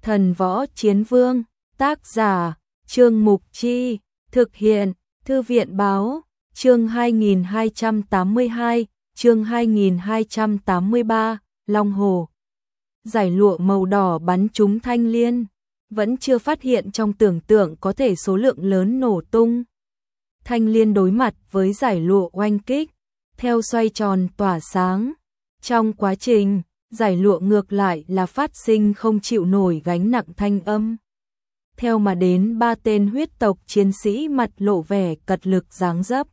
Thần Võ Chiến Vương, tác giả, Trương Mục Chi, thực hiện, Thư viện Báo, chương 2282, chương 2283, Long Hồ. Giải lụa màu đỏ bắn trúng Thanh Liên, vẫn chưa phát hiện trong tưởng tượng có thể số lượng lớn nổ tung. Thanh Liên đối mặt với giải lụa oanh kích, theo xoay tròn tỏa sáng. Trong quá trình, giải lụa ngược lại là phát sinh không chịu nổi gánh nặng thanh âm. Theo mà đến 3 tên huyết tộc chiến sĩ mặt lộ vẻ cật lực dáng dấp.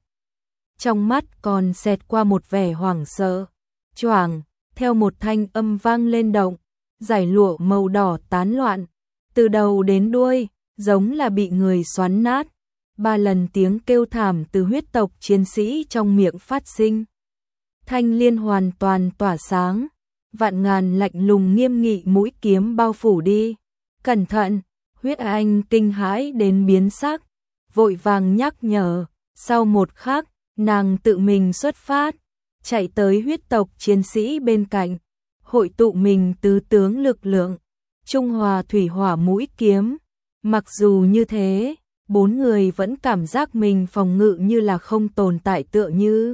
Trong mắt còn xẹt qua một vẻ hoảng sợ. Choảng, theo một thanh âm vang lên động, giải lụa màu đỏ tán loạn. Từ đầu đến đuôi, giống là bị người xoắn nát. 3 lần tiếng kêu thảm từ huyết tộc chiến sĩ trong miệng phát sinh. Thanh Liên hoàn toàn tỏa sáng, vạn ngàn lạnh lùng nghiêm nghị mũi kiếm bao phủ đi. Cẩn thận, Huyết Anh kinh hãi đến biến sắc, vội vàng nhắc nhở. Sau một khắc, nàng tự mình xuất phát, chạy tới huyết tộc chiến sĩ bên cạnh, hội tụ mình tứ tướng lực lượng, trung hòa thủy hỏa mũi kiếm. Mặc dù như thế, 4 người vẫn cảm giác mình phòng ngự như là không tồn tại, tựa như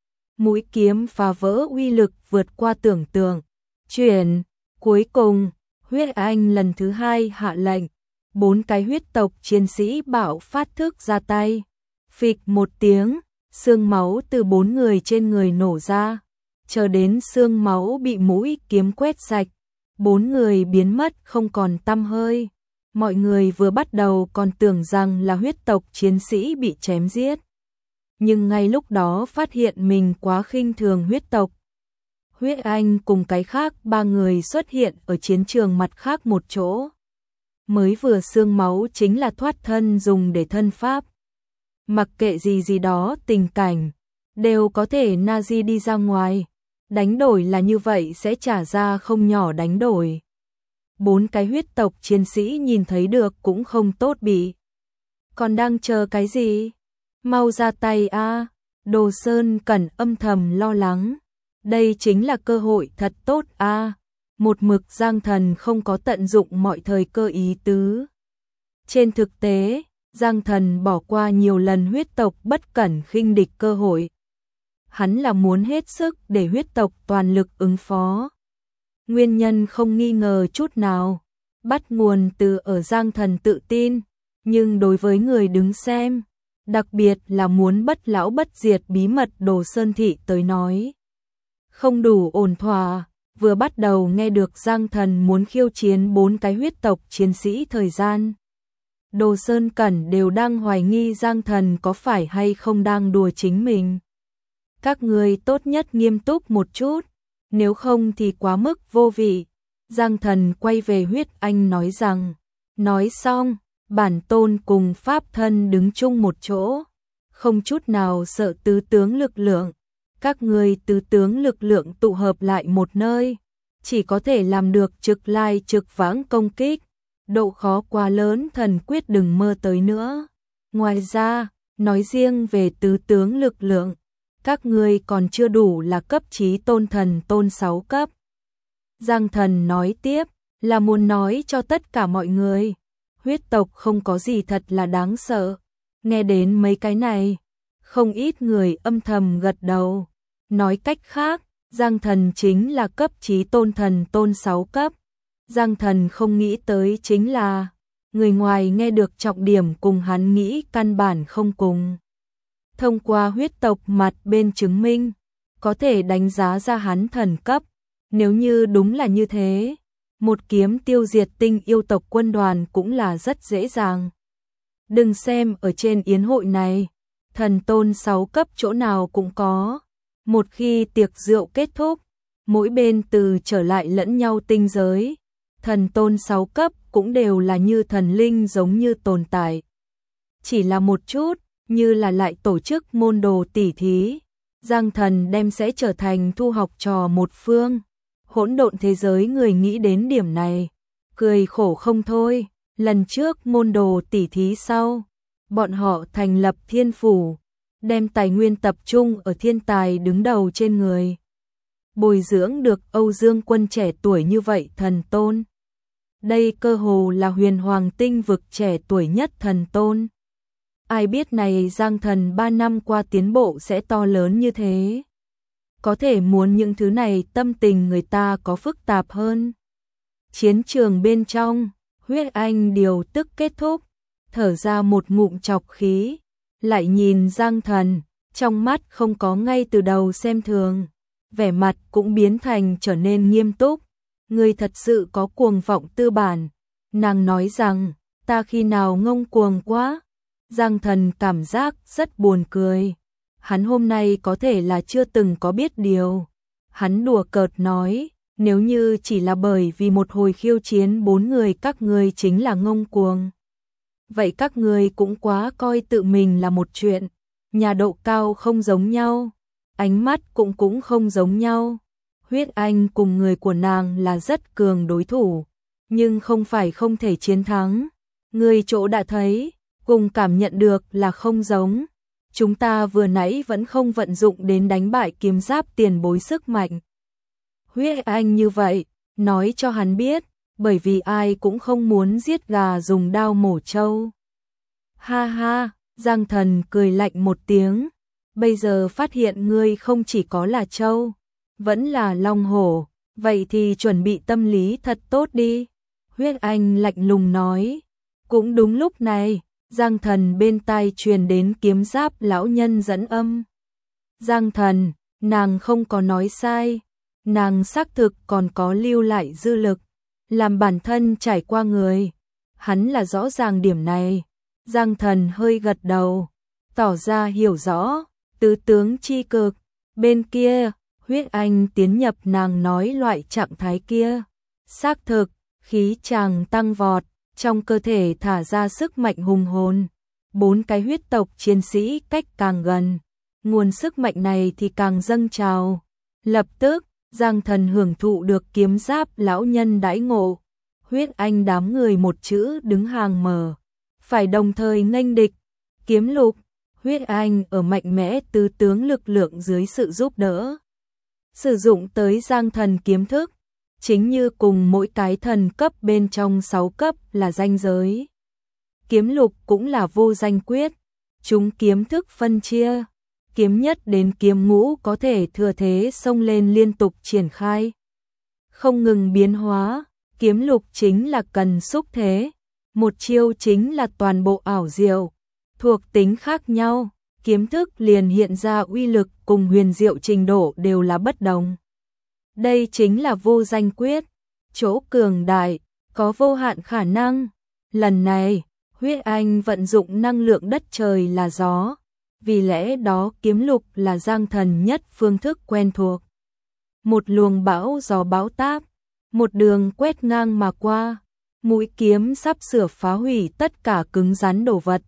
mũi kiếm phá vỡ uy lực vượt qua tưởng tượng. Chuyển, cuối cùng, Huyết Anh lần thứ 2 hạ lệnh, 4 cái huyết tộc chiến sĩ bạo phát thức ra tay. Phịch một tiếng, xương máu từ 4 người trên người nổ ra, chờ đến xương máu bị mũi kiếm quét sạch, 4 người biến mất không còn tăm hơi. Mọi người vừa bắt đầu còn tưởng rằng là huyết tộc chiến sĩ bị chém giết, nhưng ngay lúc đó phát hiện mình quá khinh thường huyết tộc. Huyết Anh cùng cái khác 3 người xuất hiện ở chiến trường mặt khác một chỗ. Mới vừa xương máu chính là thoát thân dùng để thân pháp. Mặc kệ gì đó tình cảnh, đều có thể Nazi đi ra ngoài. Đánh đổi là như vậy sẽ trả ra không nhỏ đánh đổi. 4 cái huyết tộc chiến sĩ nhìn thấy được cũng không tốt bị. Còn đang chờ cái gì? Mau ra tay a! Đồ Sơn Cẩn âm thầm lo lắng. Đây chính là cơ hội thật tốt a. Một mực Giang Thần không có tận dụng mọi thời cơ ý tứ. Trên thực tế, Giang Thần bỏ qua nhiều lần huyết tộc bất cẩn khinh địch cơ hội. Hắn là muốn hết sức để huyết tộc toàn lực ứng phó. Nguyên nhân không nghi ngờ chút nào, bắt nguồn từ ở Giang Thần tự tin, nhưng đối với người đứng xem, đặc biệt là muốn bất lão bất diệt bí mật Đồ Sơn Thị tới nói, không đủ ổn thỏa. Vừa bắt đầu nghe được Giang Thần muốn khiêu chiến 4 cái huyết tộc chiến sĩ thời gian, Đồ Sơn Cẩn đều đang hoài nghi Giang Thần có phải hay không đang đùa chính mình. Các người tốt nhất nghiêm túc một chút, nếu không thì quá mức vô vị. Giang Thần quay về Huyết Anh nói rằng, nói xong, bản tôn cùng pháp thân đứng chung một chỗ, không chút nào sợ tứ tướng lực lượng. Các người tứ tướng lực lượng tụ hợp lại một nơi, chỉ có thể làm được trực lai trực vãng công kích. Độ khó quá lớn, thần quyết đừng mơ tới nữa. Ngoài ra, nói riêng về tứ tướng lực lượng, các ngươi còn chưa đủ là cấp chí tôn thần tôn 6 cấp. Giang Thần nói tiếp, là muốn nói cho tất cả mọi người, huyết tộc không có gì thật là đáng sợ. Nghe đến mấy cái này, không ít người âm thầm gật đầu. Nói cách khác, Giang Thần chính là cấp chí tôn thần tôn 6 cấp. Giang Thần không nghĩ tới chính là, người ngoài nghe được trọng điểm cùng hắn nghĩ căn bản không cùng. Thông qua huyết tộc mặt bên chứng minh, có thể đánh giá ra hắn thần cấp. Nếu như đúng là như thế, một kiếm tiêu diệt tinh yêu tộc quân đoàn cũng là rất dễ dàng. Đừng xem ở trên yến hội này, thần tôn 6 cấp chỗ nào cũng có. Một khi tiệc rượu kết thúc, mỗi bên từ trở lại lẫn nhau tinh giới, thần tôn 6 cấp cũng đều là như thần linh giống như tồn tại. Chỉ là một chút, như là lại tổ chức môn đồ tỉ thí, Giang Thần đem sẽ trở thành thu học trò một phương. Hỗn độn thế giới người nghĩ đến điểm này, cười khổ không thôi. Lần trước môn đồ tỉ thí sau, bọn họ thành lập thiên phủ, đem tài nguyên tập trung ở thiên tài đứng đầu trên người. Bồi dưỡng được Âu Dương Quân trẻ tuổi như vậy thần tôn. Đây cơ hồ là huyền hoàng tinh vực trẻ tuổi nhất thần tôn. Ai biết này Giang Thần 3 năm qua tiến bộ sẽ to lớn như thế. Có thể muốn những thứ này tâm tình người ta có phức tạp hơn. Chiến trường bên trong, Huyết Anh điều tức kết thúc, thở ra một ngụm trọc khí, lại nhìn Giang Thần, trong mắt không có ngay từ đầu xem thường, vẻ mặt cũng biến thành trở nên nghiêm túc. Người thật sự có cuồng vọng tư bản. Nàng nói rằng, ta khi nào ngông cuồng quá. Giang Thần cảm giác rất buồn cười. Hắn hôm nay có thể là chưa từng có biết điều. Hắn đùa cợt nói, nếu như chỉ là bởi vì một hồi khiêu chiến 4 người các ngươi chính là ngông cuồng. Vậy các ngươi cũng quá coi tự mình là một chuyện. Nhà độ cao không giống nhau, ánh mắt cũng không giống nhau. Huyết Anh cùng người của nàng là rất cường đối thủ, nhưng không phải không thể chiến thắng. Người chỗ đã thấy, cùng cảm nhận được là không giống. Chúng ta vừa nãy vẫn không vận dụng đến đánh bại kiếm giáp tiền bối sức mạnh. Huyết Anh như vậy, nói cho hắn biết, bởi vì ai cũng không muốn giết gà dùng đao mổ trâu. Ha ha, Giang Thần cười lạnh một tiếng, bây giờ phát hiện ngươi không chỉ có là trâu, vẫn là long hổ, vậy thì chuẩn bị tâm lý thật tốt đi. Huyết Anh lạnh lùng nói. Cũng đúng lúc này, Giang Thần bên tai truyền đến kiếm giáp lão nhân dẫn âm. Giang Thần, nàng không có nói sai, nàng xác thực còn có lưu lại dư lực, làm bản thân trải qua người. Hắn là rõ ràng điểm này. Giang Thần hơi gật đầu, tỏ ra hiểu rõ, tứ tướng chi cực. Bên kia, Huyết Anh tiến nhập nàng nói loại trạng thái kia. Xác thực, khí chàng tăng vọt, trong cơ thể thả ra sức mạnh hùng hồn. 4 cái huyết tộc chiến sĩ cách càng gần, nguồn sức mạnh này thì càng dâng trào. Lập tức, Giang Thần hưởng thụ được kiếm giáp lão nhân đãi ngộ. Huyết Anh đám người một chữ đứng hàng mở, phải đồng thời nghênh địch. Kiếm lục, Huyết Anh ở mạnh mẽ tứ tướng lực lượng dưới sự giúp đỡ, sử dụng tới Giang Thần kiếm thức, chính như cùng mỗi cái thần cấp bên trong 6 cấp là danh giới. Kiếm lục cũng là vô danh quyết, chúng kiếm thức phân chia, kiếm nhất đến kiếm ngũ có thể thừa thế xông lên liên tục triển khai, không ngừng biến hóa. Kiếm lục chính là cần xúc thế, một chiêu chính là toàn bộ ảo diệu, thuộc tính khác nhau, kiếm thức liền hiện ra uy lực cùng huyền diệu trình độ đều là bất đồng. Đây chính là vô danh quyết, chỗ cường đại, có vô hạn khả năng. Lần này, Huyết Anh vận dụng năng lượng đất trời là gió, vì lẽ đó kiếm lục là Giang Thần nhất phương thức quen thuộc. Một luồng bão gió bão táp, một đường quét ngang mà qua, mũi kiếm sắp sửa phá hủy tất cả cứng rắn đồ vật.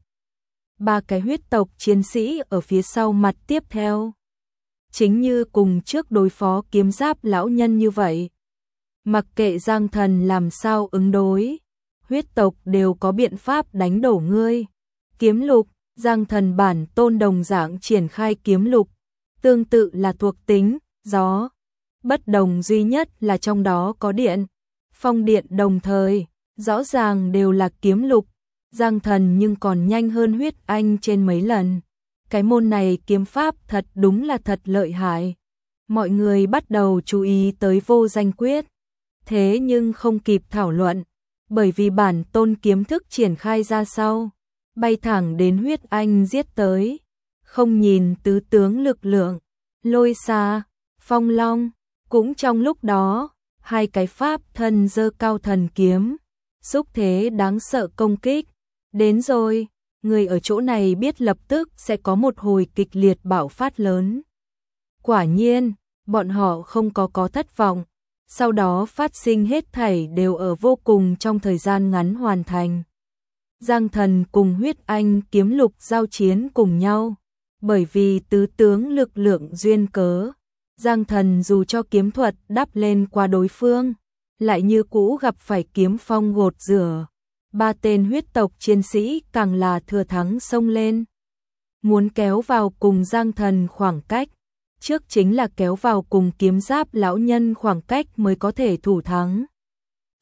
3 cái huyết tộc chiến sĩ ở phía sau mặt tiếp theo. Chính như cùng trước đối phó kiếm giáp lão nhân như vậy. Mặc kệ Giang Thần làm sao ứng đối, huyết tộc đều có biện pháp đánh đổ ngươi. Kiếm lục, Giang Thần bản tôn đồng dạng triển khai kiếm lục, tương tự là thuộc tính, gió. Bất đồng duy nhất là trong đó có điện, phong điện đồng thời, rõ ràng đều là kiếm lục. Giang Thần nhưng còn nhanh hơn Huyết Anh trên mấy lần. Cái môn này kiếm pháp thật đúng là thật lợi hại. Mọi người bắt đầu chú ý tới vô danh quyết. Thế nhưng không kịp thảo luận, bởi vì bản tôn kiếm thức triển khai ra sau, bay thẳng đến Huyết Anh giết tới. Không nhìn tứ tướng lực lượng, lôi xa, phong long. Cũng trong lúc đó, 2 cái pháp thân giơ cao thần kiếm, xúc thế đáng sợ công kích. Đến rồi, người ở chỗ này biết lập tức sẽ có một hồi kịch liệt bạo phát lớn. Quả nhiên, bọn họ không có thất vọng, sau đó phát sinh hết thảy đều ở vô cùng trong thời gian ngắn hoàn thành. Giang Thần cùng Huyết Anh kiếm lục giao chiến cùng nhau, bởi vì tứ tướng lực lượng duyên cớ. Giang Thần dù cho kiếm thuật đắp lên qua đối phương, lại như cũ gặp phải kiếm phong gột rửa. 3 tên huyết tộc chiến sĩ càng là thừa thắng xông lên, muốn kéo vào cùng Giang Thần khoảng cách, trước chính là kéo vào cùng kiếm giáp lão nhân khoảng cách mới có thể thủ thắng.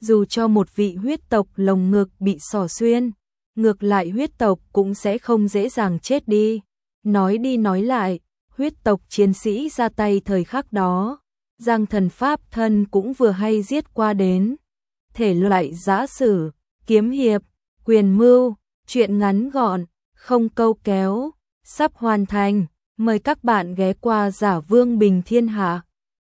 dù cho một vị huyết tộc lồng ngực bị xỏ xuyên, ngược lại huyết tộc cũng sẽ không dễ dàng chết đi. Nói đi nói lại, huyết tộc chiến sĩ ra tay thời khắc đó, Giang Thần pháp thân cũng vừa hay giết qua đến. Thể loại giã sử, kiếm hiệp, quyền mưu, truyện ngắn gọn, không câu kéo, sắp hoàn thành. Mời các bạn ghé qua Giả Vương Bình Thiên Hạ.